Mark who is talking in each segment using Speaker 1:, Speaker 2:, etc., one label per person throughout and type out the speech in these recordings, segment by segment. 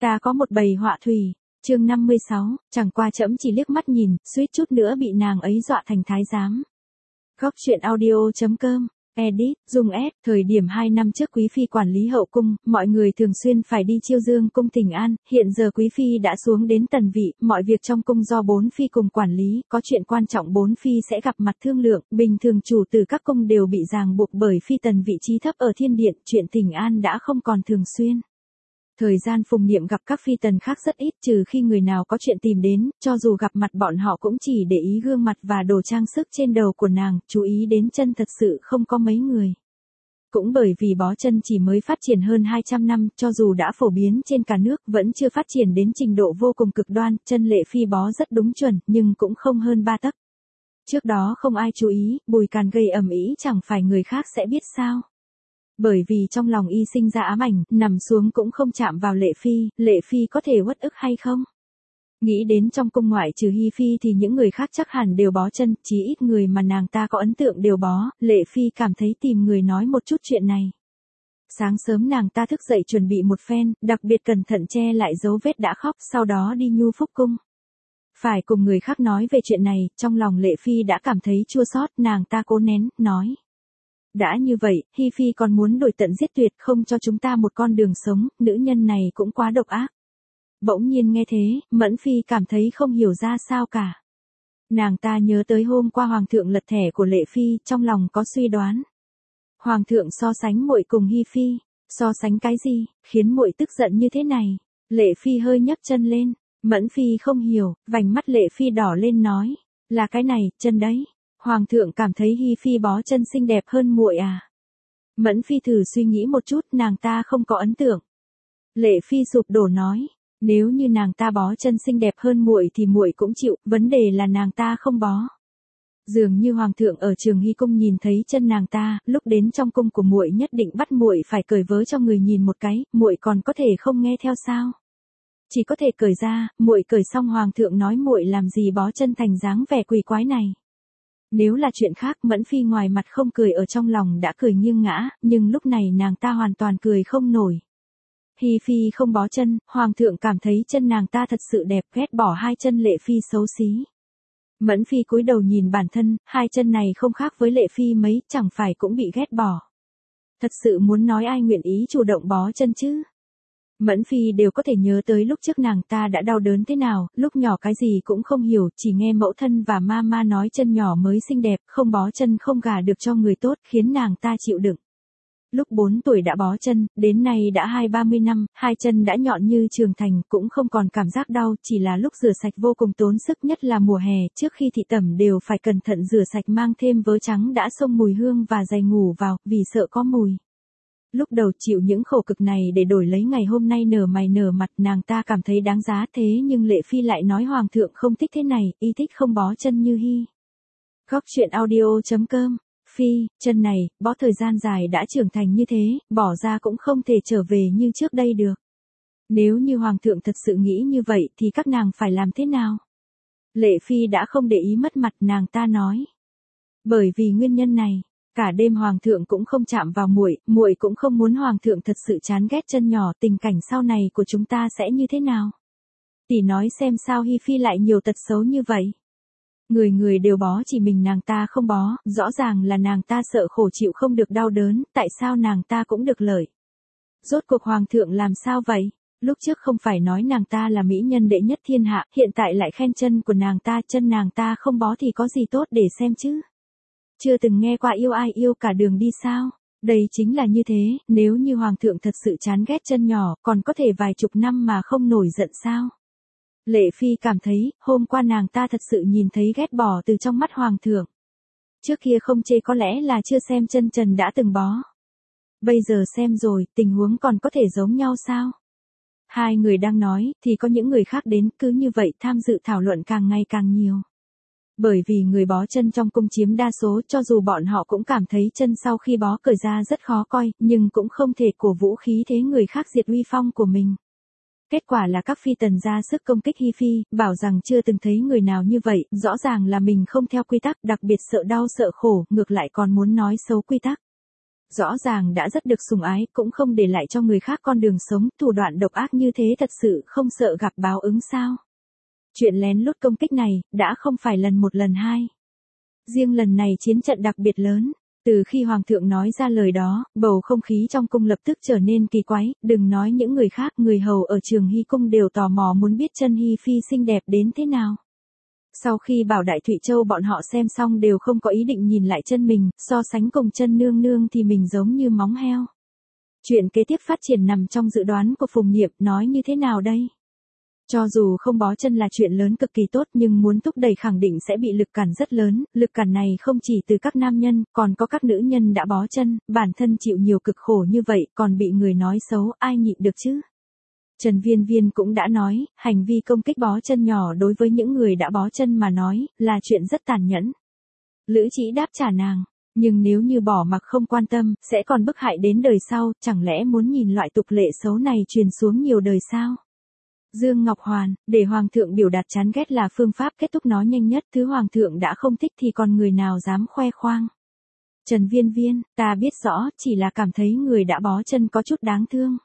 Speaker 1: Ta có một bầy họa thủy. Chương 56, chẳng qua trẫm chỉ liếc mắt nhìn, suýt chút nữa bị nàng ấy dọa thành thái giám. Góc truyện audio.com. Edit, dùng S, thời điểm 2 năm trước Quý Phi quản lý hậu cung, mọi người thường xuyên phải đi chiêu dương cung Thịnh An, hiện giờ Quý Phi đã xuống đến tần vị, mọi việc trong cung do 4 Phi cùng quản lý, có chuyện quan trọng 4 Phi sẽ gặp mặt thương lượng, bình thường chủ từ các cung đều bị ràng buộc bởi Phi tần vị trí thấp ở thiên điện, chuyện Thịnh An đã không còn thường xuyên. Thời gian Phùng Niệm gặp các phi tần khác rất ít, trừ khi người nào có chuyện tìm đến, cho dù gặp mặt bọn họ cũng chỉ để ý gương mặt và đồ trang sức trên đầu của nàng, chú ý đến chân thật sự không có mấy người. Cũng bởi vì bó chân chỉ mới phát triển hơn 200 năm, cho dù đã phổ biến trên cả nước, vẫn chưa phát triển đến trình độ vô cùng cực đoan, chân Lệ Phi bó rất đúng chuẩn, nhưng cũng không hơn 3 tấc. Trước đó không ai chú ý, Bùi Càn gây ầm ĩ chẳng phải người khác sẽ biết sao. Bởi vì trong lòng y sinh ra ám ảnh, nằm xuống cũng không chạm vào Lệ Phi có thể uất ức hay không? Nghĩ đến trong cung ngoại trừ Hi Phi thì những người khác chắc hẳn đều bó chân, chí ít người mà nàng ta có ấn tượng đều bó, Lệ Phi cảm thấy tìm người nói một chút chuyện này. Sáng sớm nàng ta thức dậy chuẩn bị một phen, đặc biệt cẩn thận che lại dấu vết đã khóc, sau đó đi Nhu Phúc cung. Phải cùng người khác nói về chuyện này, trong lòng Lệ Phi đã cảm thấy chua xót, nàng ta cố nén, nói. Đã như vậy, Hi Phi còn muốn đổi tận giết tuyệt không cho chúng ta một con đường sống, nữ nhân này cũng quá độc ác. Bỗng nhiên nghe thế, Mẫn Phi cảm thấy không hiểu ra sao cả. Nàng ta nhớ tới hôm qua Hoàng thượng lật thẻ của Lệ Phi, trong lòng có suy đoán. Hoàng thượng so sánh muội cùng Hi Phi, so sánh cái gì, khiến muội tức giận như thế này. Lệ Phi hơi nhấc chân lên, Mẫn Phi không hiểu, vành mắt Lệ Phi đỏ lên nói, là cái này, chân đấy. Hoàng thượng cảm thấy Hi Phi bó chân xinh đẹp hơn muội à? Mẫn Phi thử suy nghĩ một chút, nàng ta không có ấn tượng. Lệ Phi sụp đổ nói, nếu như nàng ta bó chân xinh đẹp hơn muội thì muội cũng chịu, vấn đề là nàng ta không bó. Dường như hoàng thượng ở Trường Hy cung nhìn thấy chân nàng ta, lúc đến trong cung của muội nhất định bắt muội phải cởi vớ cho người nhìn một cái, muội còn có thể không nghe theo sao? Chỉ có thể cởi ra, muội cởi xong hoàng thượng nói muội làm gì bó chân thành dáng vẻ quỷ quái này. Nếu là chuyện khác, Mẫn Phi ngoài mặt không cười ở trong lòng đã cười nghiêng ngã, nhưng lúc này nàng ta hoàn toàn cười không nổi. Hi Phi không bó chân, Hoàng thượng cảm thấy chân nàng ta thật sự đẹp, ghét bỏ hai chân Lệ Phi xấu xí. Mẫn Phi cúi đầu nhìn bản thân, hai chân này không khác với Lệ Phi mấy, chẳng phải cũng bị ghét bỏ. Thật sự muốn nói ai nguyện ý chủ động bó chân chứ? Mẫn Phi đều có thể nhớ tới lúc trước nàng ta đã đau đớn thế nào, lúc nhỏ cái gì cũng không hiểu, chỉ nghe mẫu thân và mama nói chân nhỏ mới xinh đẹp, không bó chân không gả được cho người tốt, khiến nàng ta chịu đựng. Lúc 4 tuổi đã bó chân, đến nay đã 20-30 năm, hai chân đã nhọn như trường thành, cũng không còn cảm giác đau, chỉ là lúc rửa sạch vô cùng tốn sức, nhất là mùa hè, trước khi thị tẩm đều phải cẩn thận rửa sạch mang thêm vớ trắng đã xông mùi hương và giày ngủ vào, vì sợ có mùi. Lúc đầu chịu những khổ cực này để đổi lấy ngày hôm nay nở mày nở mặt, nàng ta cảm thấy đáng giá, thế nhưng Lệ Phi lại nói hoàng thượng không thích thế này, y thích không bó chân như Hi. Góc truyện audio.com. Phi, chân này, bó thời gian dài đã trưởng thành như thế, bỏ ra cũng không thể trở về như trước đây được. Nếu như hoàng thượng thật sự nghĩ như vậy thì các nàng phải làm thế nào? Lệ Phi đã không để ý mất mặt, nàng ta nói. Bởi vì nguyên nhân này, cả đêm hoàng thượng cũng không chạm vào muội, muội cũng không muốn hoàng thượng thật sự chán ghét chân nhỏ, tình cảnh sau này của chúng ta sẽ như thế nào? Tỷ nói xem sao Hi Phi lại nhiều tật xấu như vậy? Người người đều bó chỉ mình nàng ta không bó, rõ ràng là nàng ta sợ khổ chịu không được đau đớn, tại sao nàng ta cũng được lợi? Rốt cuộc hoàng thượng làm sao vậy? Lúc trước không phải nói nàng ta là mỹ nhân đệ nhất thiên hạ, hiện tại lại khen chân của nàng ta, chân nàng ta không bó thì có gì tốt để xem chứ? Chưa từng nghe qua yêu ai yêu cả đường đi sao? Đây chính là như thế, nếu như hoàng thượng thật sự chán ghét chân nhỏ, còn có thể vài chục năm mà không nổi giận sao? Lệ Phi cảm thấy, hôm qua nàng ta thật sự nhìn thấy ghét bỏ từ trong mắt hoàng thượng. Trước kia không chê có lẽ là chưa xem chân trần đã từng bó. Bây giờ xem rồi, tình huống còn có thể giống nhau sao? Hai người đang nói, thì có những người khác đến, cứ như vậy tham dự thảo luận càng ngày càng nhiều. Bởi vì người bó chân trong cung chiếm đa số, cho dù bọn họ cũng cảm thấy chân sau khi bó cởi ra rất khó coi, nhưng cũng không thể cổ vũ khí thế người khác diệt uy phong của mình. Kết quả là các phi tần ra sức công kích Hi Phi, bảo rằng chưa từng thấy người nào như vậy, rõ ràng là mình không theo quy tắc, đặc biệt sợ đau sợ khổ, ngược lại còn muốn nói xấu quy tắc. Rõ ràng đã rất được sủng ái, cũng không để lại cho người khác con đường sống, thủ đoạn độc ác như thế thật sự không sợ gặp báo ứng sao? Chuyện lén lút công kích này, đã không phải lần một lần hai. Riêng lần này chiến trận đặc biệt lớn. Từ khi Hoàng thượng nói ra lời đó, bầu không khí trong cung lập tức trở nên kỳ quái, đừng nói những người khác, người hầu ở Trường Hy cung đều tò mò muốn biết chân Hy phi xinh đẹp đến thế nào. Sau khi bảo Đại Thụy Châu bọn họ xem xong đều không có ý định nhìn lại chân mình, so sánh cùng chân nương nương thì mình giống như móng heo. Chuyện kế tiếp phát triển nằm trong dự đoán của Phùng Niệm, nói như thế nào đây? Cho dù không bó chân là chuyện lớn cực kỳ tốt nhưng muốn thúc đẩy khẳng định sẽ bị lực cản rất lớn, lực cản này không chỉ từ các nam nhân, còn có các nữ nhân đã bó chân, bản thân chịu nhiều cực khổ như vậy, còn bị người nói xấu, ai nhịn được chứ? Trần Viên Viên cũng đã nói, hành vi công kích bó chân nhỏ đối với những người đã bó chân mà nói, là chuyện rất tàn nhẫn. Lữ Chỉ đáp trả nàng, nhưng nếu như bỏ mặc không quan tâm, sẽ còn bức hại đến đời sau, chẳng lẽ muốn nhìn loại tục lệ xấu này truyền xuống nhiều đời sao? Dương Ngọc Hoàn, để Hoàng thượng biểu đạt chán ghét là phương pháp kết thúc nó nhanh nhất, thứ Hoàng thượng đã không thích thì còn người nào dám khoe khoang. Trần Viên Viên, ta biết rõ, chỉ là cảm thấy người đã bó chân có chút đáng thương.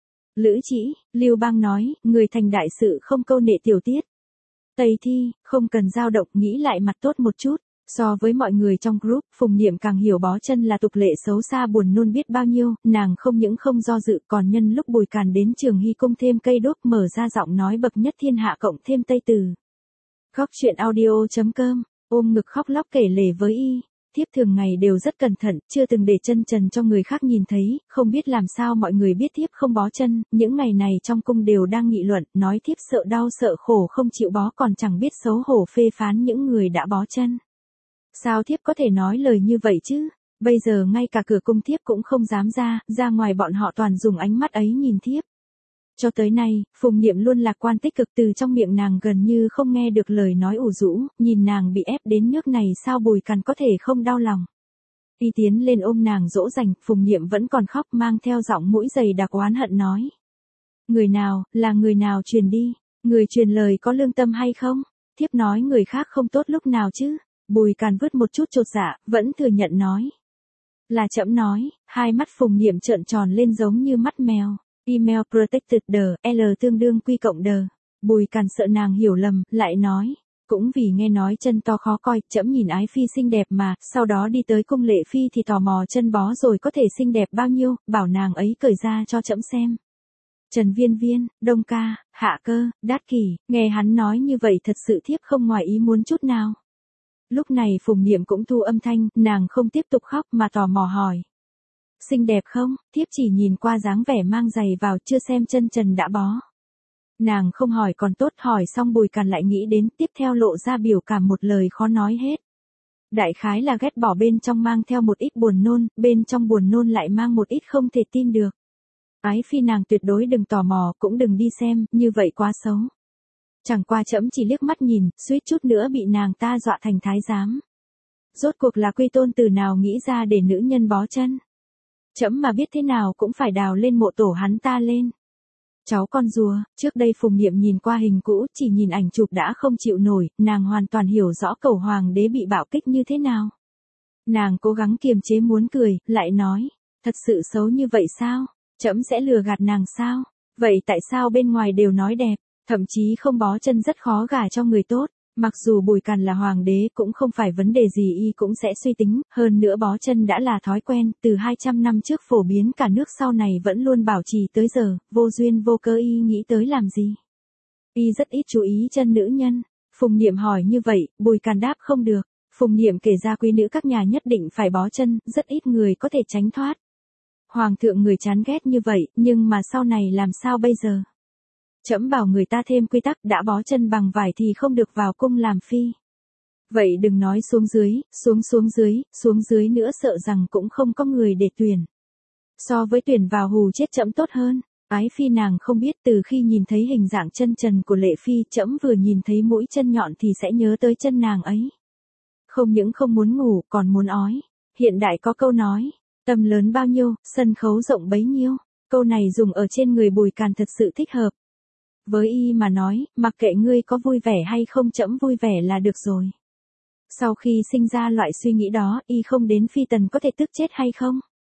Speaker 1: Lữ Chỉ, Lưu Bang nói, người thành đại sự không câu nệ tiểu tiết. Tây Thi, không cần dao động, nghĩ lại mặt tốt một chút. So với mọi người trong group, Phùng Niệm càng hiểu bó chân là tục lệ xấu xa buồn nôn biết bao nhiêu, nàng không những không do dự còn nhân lúc Bùi Càn đến Trường Hy cung thêm cây đốt mở ra giọng nói bậc nhất thiên hạ cộng thêm Tây Từ. Khóc chuyện audio.com, ôm ngực khóc lóc kể lể với y. Thiếp thường ngày đều rất cẩn thận, chưa từng để chân trần cho người khác nhìn thấy, không biết làm sao mọi người biết thiếp không bó chân, những ngày này trong cung đều đang nghị luận, nói thiếp sợ đau sợ khổ không chịu bó còn chẳng biết xấu hổ phê phán những người đã bó chân. Sao thiếp có thể nói lời như vậy chứ? Bây giờ ngay cả cửa cung thiếp cũng không dám ra ngoài bọn họ toàn dùng ánh mắt ấy nhìn thiếp. Cho tới nay, Phùng Niệm luôn lạc quan tích cực, từ trong miệng nàng gần như không nghe được lời nói ủ rũ, nhìn nàng bị ép đến nước này sao Bùi Càn có thể không đau lòng. Y tiến lên ôm nàng dỗ dành, Phùng Niệm vẫn còn khóc mang theo giọng mũi dày đặc oán hận nói. Người nào, là người nào truyền đi, người truyền lời có lương tâm hay không? Thiếp nói người khác không tốt lúc nào chứ? Bùi Càn vứt một chút chột dạ, vẫn thừa nhận nói. Là trẫm nói, hai mắt Phùng Niệm trợn tròn lên giống như mắt mèo. Email protected the, L tương đương Q cộng the. Bùi Càn sợ nàng hiểu lầm, lại nói. Cũng vì nghe nói chân to khó coi, trẫm nhìn ái phi xinh đẹp mà, sau đó đi tới cung lệ phi thì tò mò chân bó rồi có thể xinh đẹp bao nhiêu, bảo nàng ấy cởi ra cho trẫm xem. Trần Viên Viên, Đông Ca, Hạ Cơ, Đát Kỷ, nghe hắn nói như vậy thật sự thiếp không ngoài ý muốn chút nào. Lúc này Phùng Niệm cũng thu âm thanh, nàng không tiếp tục khóc mà tò mò hỏi. Xinh đẹp không? Thiếp chỉ nhìn qua dáng vẻ mang giày vào, chưa xem chân trần đã bó. Nàng không hỏi còn tốt, hỏi xong Bùi Càn lại nghĩ đến, tiếp theo lộ ra biểu cảm một lời khó nói hết. Đại khái là ghét bỏ bên trong mang theo một ít buồn nôn, bên trong buồn nôn lại mang một ít không thể tin được. Ái phi nàng tuyệt đối đừng tò mò, cũng đừng đi xem, như vậy quá xấu. Chẳng qua trẫm chỉ liếc mắt nhìn, suýt chút nữa bị nàng ta dọa thành thái giám. Rốt cuộc là quy tôn từ nào nghĩ ra để nữ nhân bó chân. Trẫm mà biết thế nào cũng phải đào lên mộ tổ hắn ta lên. Cháu con rùa, trước đây Phùng Niệm nhìn qua hình cũ, chỉ nhìn ảnh chụp đã không chịu nổi, nàng hoàn toàn hiểu rõ Cẩu Hoàng đế bị bạo kích như thế nào. Nàng cố gắng kiềm chế muốn cười, lại nói, thật sự xấu như vậy sao? Trẫm sẽ lừa gạt nàng sao? Vậy tại sao bên ngoài đều nói đẹp, thậm chí không bó chân rất khó gả cho người tốt? Mặc dù Bùi Càn là hoàng đế cũng không phải vấn đề gì, y cũng sẽ suy tính, hơn nữa bó chân đã là thói quen, từ 200 năm trước phổ biến cả nước sau này vẫn luôn bảo trì tới giờ, vô duyên vô cớ y nghĩ tới làm gì. Y rất ít chú ý chân nữ nhân. Phùng Niệm hỏi như vậy, Bùi Càn đáp không được. Phùng Niệm kể ra quý nữ các nhà nhất định phải bó chân, rất ít người có thể tránh thoát. Hoàng thượng người chán ghét như vậy, nhưng mà sau này làm sao bây giờ? Trẫm bảo người ta thêm quy tắc, đã bó chân bằng vải thì không được vào cung làm phi. Vậy đừng nói xuống dưới nữa, sợ rằng cũng không có người để tuyển. So với tuyển vào hù chết trẫm tốt hơn. Ái phi nàng không biết, từ khi nhìn thấy hình dạng chân trần của Lệ phi, trẫm vừa nhìn thấy mũi chân nhọn thì sẽ nhớ tới chân nàng ấy. Không những không muốn ngủ, còn muốn ói. Hiện đại có câu nói, tâm lớn bao nhiêu, sân khấu rộng bấy nhiêu. Câu này dùng ở trên người Bùi Càn thật sự thích hợp. Với y mà nói, mặc kệ ngươi có vui vẻ hay không, trẫm vui vẻ là được rồi. Sau khi sinh ra loại suy nghĩ đó, y không đến phi tần có thể tức chết hay không?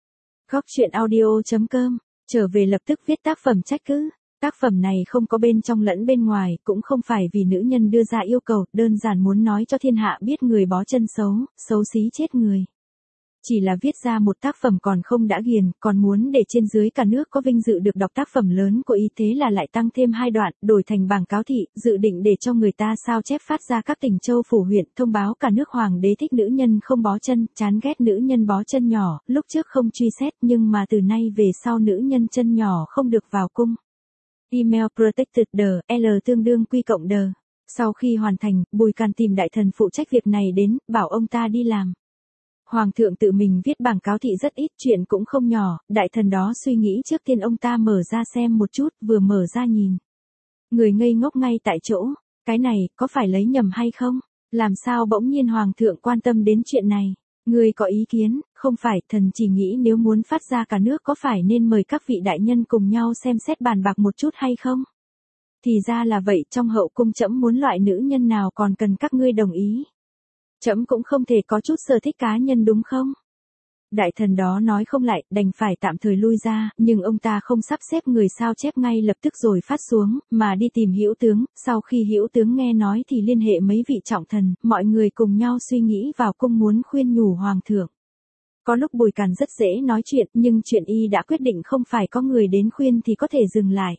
Speaker 1: Góc truyện audio.com, trở về lập tức viết tác phẩm trách cứ. Tác phẩm này không có bên trong lẫn bên ngoài, cũng không phải vì nữ nhân đưa ra yêu cầu, đơn giản muốn nói cho thiên hạ biết người bó chân xấu, xấu xí chết người. Chỉ là viết ra một tác phẩm còn không đã ghiền, còn muốn để trên dưới cả nước có vinh dự được đọc tác phẩm lớn của y, thế là lại tăng thêm 2 đoạn, đổi thành bảng cáo thị, dự định để cho người ta sao chép phát ra các tỉnh châu phủ huyện, thông báo cả nước hoàng đế thích nữ nhân không bó chân, chán ghét nữ nhân bó chân nhỏ, lúc trước không truy xét nhưng mà từ nay về sau nữ nhân chân nhỏ không được vào cung. Email protected L tương đương Q cộng D. Sau khi hoàn thành, Bùi Càn tìm đại thần phụ trách việc này đến, bảo ông ta đi làm. Hoàng thượng tự mình viết bảng cáo thị rất ít, chuyện cũng không nhỏ, đại thần đó suy nghĩ trước tiên ông ta mở ra xem một chút, vừa mở ra nhìn. Người ngây ngốc ngay tại chỗ, cái này, có phải lấy nhầm hay không? Làm sao bỗng nhiên Hoàng thượng quan tâm đến chuyện này? Người có ý kiến, không phải, thần chỉ nghĩ nếu muốn phát ra cả nước có phải nên mời các vị đại nhân cùng nhau xem xét bàn bạc một chút hay không? Thì ra là vậy, trong hậu cung trẫm muốn loại nữ nhân nào còn cần các ngươi đồng ý. Trẫm cũng không thể có chút sở thích cá nhân đúng không? Đại thần đó nói không lại, đành phải tạm thời lui ra, nhưng ông ta không sắp xếp người sao chép ngay lập tức rồi phát xuống, mà đi tìm Hữu tướng, sau khi Hữu tướng nghe nói thì liên hệ mấy vị trọng thần, mọi người cùng nhau suy nghĩ vào cung muốn khuyên nhủ hoàng thượng. Có lúc Bùi Càn rất dễ nói chuyện, nhưng chuyện y đã quyết định không phải có người đến khuyên thì có thể dừng lại.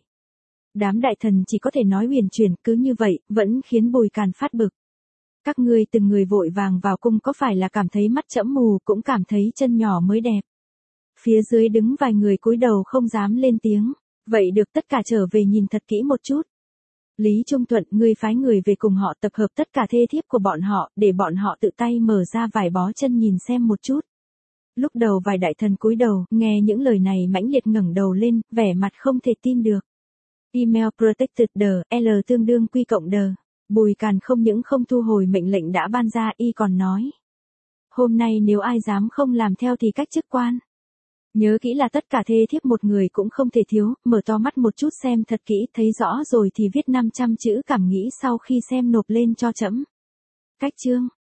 Speaker 1: Đám đại thần chỉ có thể nói huyền chuyển, cứ như vậy, vẫn khiến Bùi Càn phát bực. Các ngươi từng người vội vàng vào cung có phải là cảm thấy mắt trẫm mù, cũng cảm thấy chân nhỏ mới đẹp. Phía dưới đứng vài người cúi đầu không dám lên tiếng. Vậy được, tất cả trở về nhìn thật kỹ một chút. Lý Trung Thuận, ngươi phái người về cùng họ tập hợp tất cả thê thiếp của bọn họ, để bọn họ tự tay mở ra vài bó chân nhìn xem một chút. Lúc đầu vài đại thần cúi đầu, nghe những lời này mãnh liệt ngẩng đầu lên, vẻ mặt không thể tin được. Email protected L tương đương Q cộng D. Bùi Càn không những không thu hồi mệnh lệnh đã ban ra, y còn nói. Hôm nay nếu ai dám không làm theo thì cách chức quan. Nhớ kỹ là tất cả thê thiếp một người cũng không thể thiếu, mở to mắt một chút xem thật kỹ, thấy rõ rồi thì viết 500 chữ cảm nghĩ sau khi xem nộp lên cho trẫm. Cách chương.